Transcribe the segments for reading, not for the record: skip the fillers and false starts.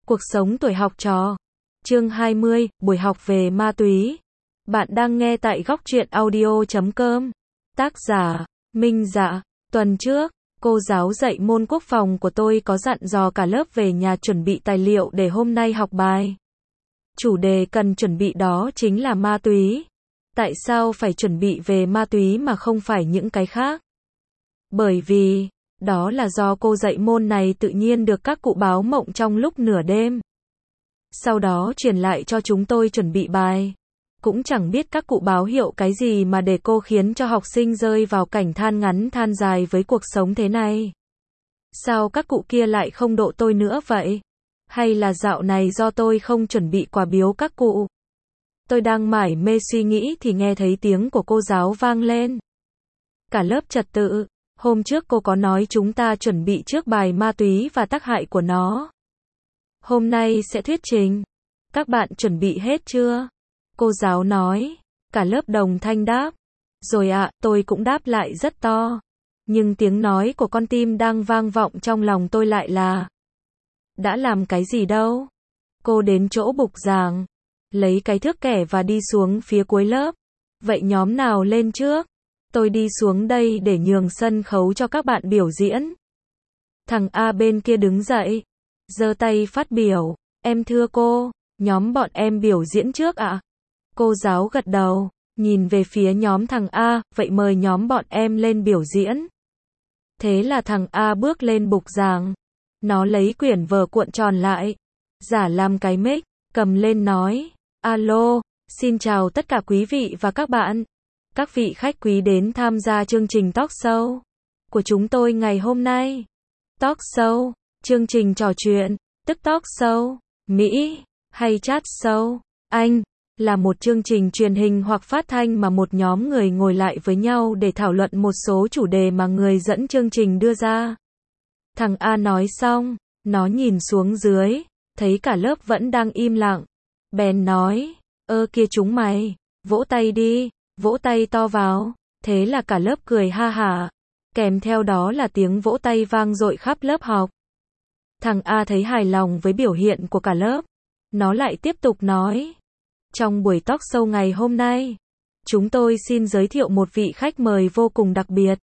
Cuộc sống tuổi học trò. Chương 20, buổi học về ma túy. Bạn đang nghe tại Góc Truyện Audio.com. Tác giả, Minh Dạ. Tuần trước, cô giáo dạy môn quốc phòng của tôi có dặn dò cả lớp về nhà chuẩn bị tài liệu để hôm nay học bài. Chủ đề cần chuẩn bị đó chính là ma túy. Tại sao phải chuẩn bị về ma túy mà không phải những cái khác? Bởi vì, đó là do cô dạy môn này tự nhiên được các cụ báo mộng trong lúc nửa đêm. Sau đó truyền lại cho chúng tôi chuẩn bị bài. Cũng chẳng biết các cụ báo hiệu cái gì mà để cô khiến cho học sinh rơi vào cảnh than ngắn than dài với cuộc sống thế này. Sao các cụ kia lại không độ tôi nữa vậy? Hay là dạo này do tôi không chuẩn bị quà biếu các cụ? Tôi đang mải mê suy nghĩ thì nghe thấy tiếng của cô giáo vang lên. Cả lớp trật tự. Hôm trước cô có nói chúng ta chuẩn bị trước bài ma túy và tác hại của nó. Hôm nay sẽ thuyết trình. Các bạn chuẩn bị hết chưa? Cô giáo nói. Cả lớp đồng thanh đáp. Rồi ạ, tôi cũng đáp lại rất to. Nhưng tiếng nói của con tim đang vang vọng trong lòng tôi lại là: đã làm cái gì đâu? Cô đến chỗ bục giảng, lấy cái thước kẻ và đi xuống phía cuối lớp. Vậy nhóm nào lên trước? Tôi đi xuống đây để nhường sân khấu cho các bạn biểu diễn. Thằng A bên kia đứng dậy, giơ tay phát biểu. Em thưa cô, nhóm bọn em biểu diễn trước ạ. Cô giáo gật đầu, nhìn về phía nhóm thằng A, vậy mời nhóm bọn em lên biểu diễn. Thế là thằng A bước lên bục giảng. Nó lấy quyển vở cuộn tròn lại, giả làm cái mic, cầm lên nói: Alo, xin chào tất cả quý vị và các bạn. Các vị khách quý đến tham gia chương trình talk show của chúng tôi ngày hôm nay. Talk show, chương trình trò chuyện, tức talk show, Mỹ, hay chat show, Anh, là một chương trình truyền hình hoặc phát thanh mà một nhóm người ngồi lại với nhau để thảo luận một số chủ đề mà người dẫn chương trình đưa ra. Thằng A nói xong, nó nhìn xuống dưới, thấy cả lớp vẫn đang im lặng. Bèn nói: ơ kia chúng mày, vỗ tay đi. Vỗ tay to vào. Thế là cả lớp cười ha hả. Kèm theo đó là tiếng vỗ tay vang dội khắp lớp học. Thằng A thấy hài lòng với biểu hiện của cả lớp. Nó lại tiếp tục nói: trong buổi talk show ngày hôm nay, chúng tôi xin giới thiệu một vị khách mời vô cùng đặc biệt.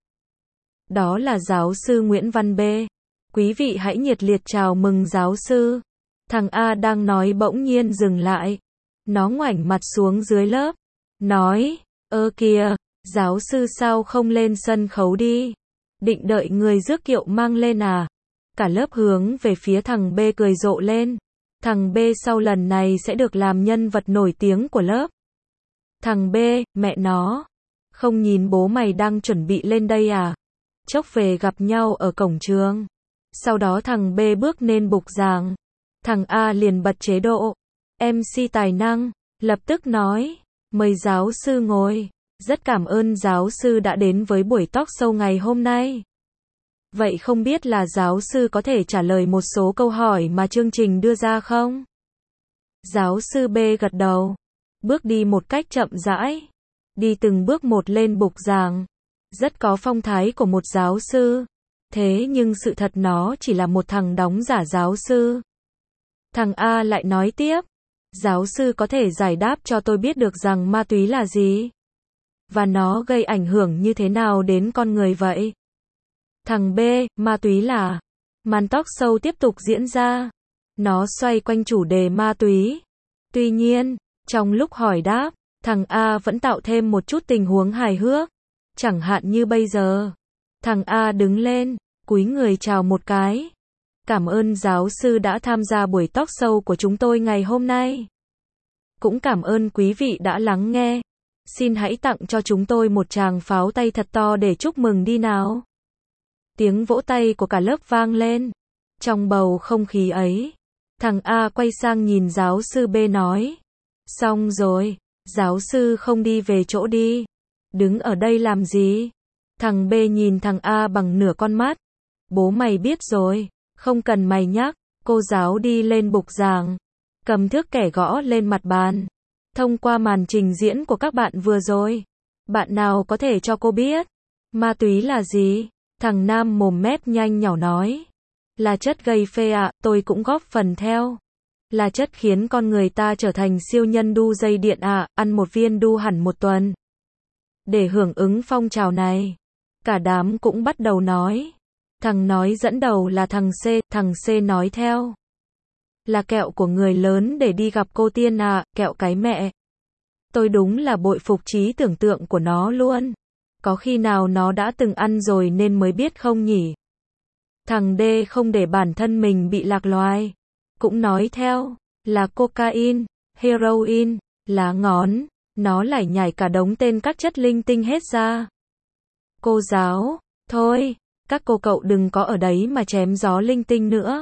Đó là giáo sư Nguyễn Văn B. Quý vị hãy nhiệt liệt chào mừng giáo sư. Thằng A đang nói bỗng nhiên dừng lại. Nó ngoảnh mặt xuống dưới lớp, nói: ơ kìa, giáo sư sao không lên sân khấu đi? Định đợi người rước kiệu mang lên à? Cả lớp hướng về phía thằng B cười rộ lên. Thằng B sau lần này sẽ được làm nhân vật nổi tiếng của lớp. Thằng B, mẹ nó, không nhìn bố mày đang chuẩn bị lên đây à? Chốc về gặp nhau ở cổng trường. Sau đó thằng B bước lên bục giảng. Thằng A liền bật chế độ MC tài năng, lập tức nói: mời giáo sư ngồi. Rất cảm ơn giáo sư đã đến với buổi talk show ngày hôm nay. Vậy không biết là giáo sư có thể trả lời một số câu hỏi mà chương trình đưa ra không? Giáo sư B gật đầu, bước đi một cách chậm rãi, đi từng bước một lên bục giảng. Rất có phong thái của một giáo sư. Thế nhưng sự thật nó chỉ là một thằng đóng giả giáo sư. Thằng A lại nói tiếp: giáo sư có thể giải đáp cho tôi biết được rằng ma túy là gì? Và nó gây ảnh hưởng như thế nào đến con người vậy? Thằng B, ma túy là... Màn talk show tiếp tục diễn ra. Nó xoay quanh chủ đề ma túy. Tuy nhiên, trong lúc hỏi đáp, thằng A vẫn tạo thêm một chút tình huống hài hước. Chẳng hạn như bây giờ. Thằng A đứng lên, cúi người chào một cái. Cảm ơn giáo sư đã tham gia buổi talk show của chúng tôi ngày hôm nay. Cũng cảm ơn quý vị đã lắng nghe. Xin hãy tặng cho chúng tôi một tràng pháo tay thật to để chúc mừng đi nào. Tiếng vỗ tay của cả lớp vang lên. Trong bầu không khí ấy, thằng A quay sang nhìn giáo sư B nói: xong rồi, giáo sư không đi về chỗ đi. Đứng ở đây làm gì? Thằng B nhìn thằng A bằng nửa con mắt. Bố mày biết rồi, không cần mày nhắc. Cô giáo đi lên bục giảng, cầm thước kẻ gõ lên mặt bàn. Thông qua màn trình diễn của các bạn vừa rồi, bạn nào có thể cho cô biết ma túy là gì? Thằng Nam mồm mép nhanh nhỏ nói: là chất gây phê ạ, tôi cũng góp phần theo. là chất khiến con người ta trở thành siêu nhân đu dây điện ạ, ăn một viên đu hẳn một tuần. Để hưởng ứng phong trào này, cả đám cũng bắt đầu nói. Thằng nói dẫn đầu là thằng C nói theo. Là kẹo của người lớn để đi gặp cô tiên ạ, kẹo cái mẹ. Tôi đúng là bội phục trí tưởng tượng của nó luôn. Có khi nào nó đã từng ăn rồi nên mới biết không nhỉ? Thằng D không để bản thân mình bị lạc loài. Cũng nói theo, là cocaine, heroin, lá ngón, nó lải nhải cả đống tên các chất linh tinh hết ra. Cô giáo, thôi, các cô cậu đừng có ở đấy mà chém gió linh tinh nữa.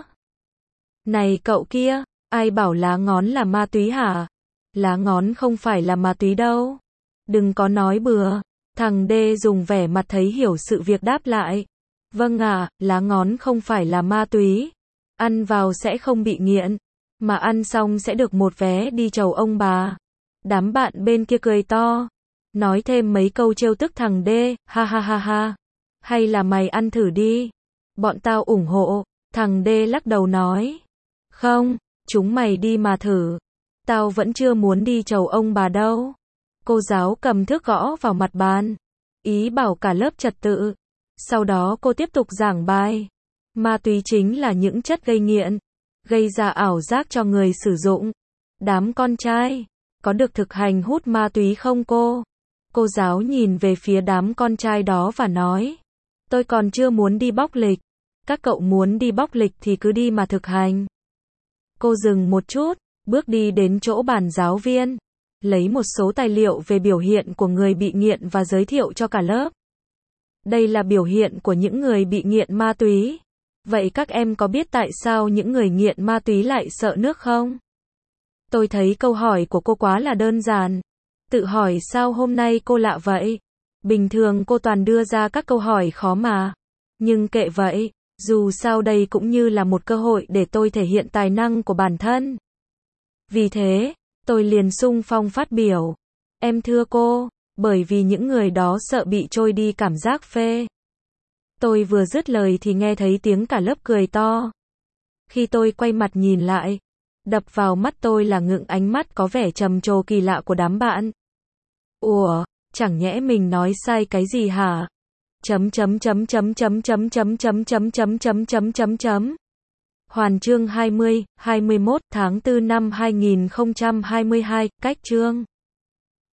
Này cậu kia, ai bảo lá ngón là ma túy hả? Lá ngón không phải là ma túy đâu. Đừng có nói bừa. Thằng D dùng vẻ mặt thấy hiểu sự việc đáp lại. Vâng ạ, lá ngón không phải là ma túy. Ăn vào sẽ không bị nghiện. Mà ăn xong sẽ được một vé đi chầu ông bà. Đám bạn bên kia cười to. Nói thêm mấy câu trêu tức thằng D. Ha ha ha ha. Hay là mày ăn thử đi. Bọn tao ủng hộ. Thằng D lắc đầu nói. Không, chúng mày đi mà thử. Tao vẫn chưa muốn đi chầu ông bà đâu. Cô giáo cầm thước gõ vào mặt bàn. Ý bảo cả lớp trật tự. Sau đó cô tiếp tục giảng bài. Ma túy chính là những chất gây nghiện, gây ra ảo giác cho người sử dụng. Đám con trai, có được thực hành hút ma túy không cô? Cô giáo nhìn về phía đám con trai đó và nói. Tôi còn chưa muốn đi bóc lịch. Các cậu muốn đi bóc lịch thì cứ đi mà thực hành. Cô dừng một chút, bước đi đến chỗ bàn giáo viên. Lấy một số tài liệu về biểu hiện của người bị nghiện và giới thiệu cho cả lớp. Đây là biểu hiện của những người bị nghiện ma túy. Vậy các em có biết tại sao những người nghiện ma túy lại sợ nước không? Tôi thấy câu hỏi của cô quá là đơn giản. Tự hỏi sao hôm nay cô lạ vậy? Bình thường cô toàn đưa ra các câu hỏi khó mà. Nhưng kệ vậy, dù sao đây cũng như là một cơ hội để tôi thể hiện tài năng của bản thân. Vì thế, tôi liền xung phong phát biểu. Em thưa cô, bởi vì những người đó sợ bị trôi đi cảm giác phê. Tôi vừa dứt lời thì nghe thấy tiếng cả lớp cười to. Khi tôi quay mặt nhìn lại, đập vào mắt tôi là ngượng ánh mắt có vẻ trầm trồ kỳ lạ của đám bạn. Ủa, chẳng nhẽ mình nói sai cái gì hả? Hoàn chương 20, 21 tháng 4 năm 2022, cách chương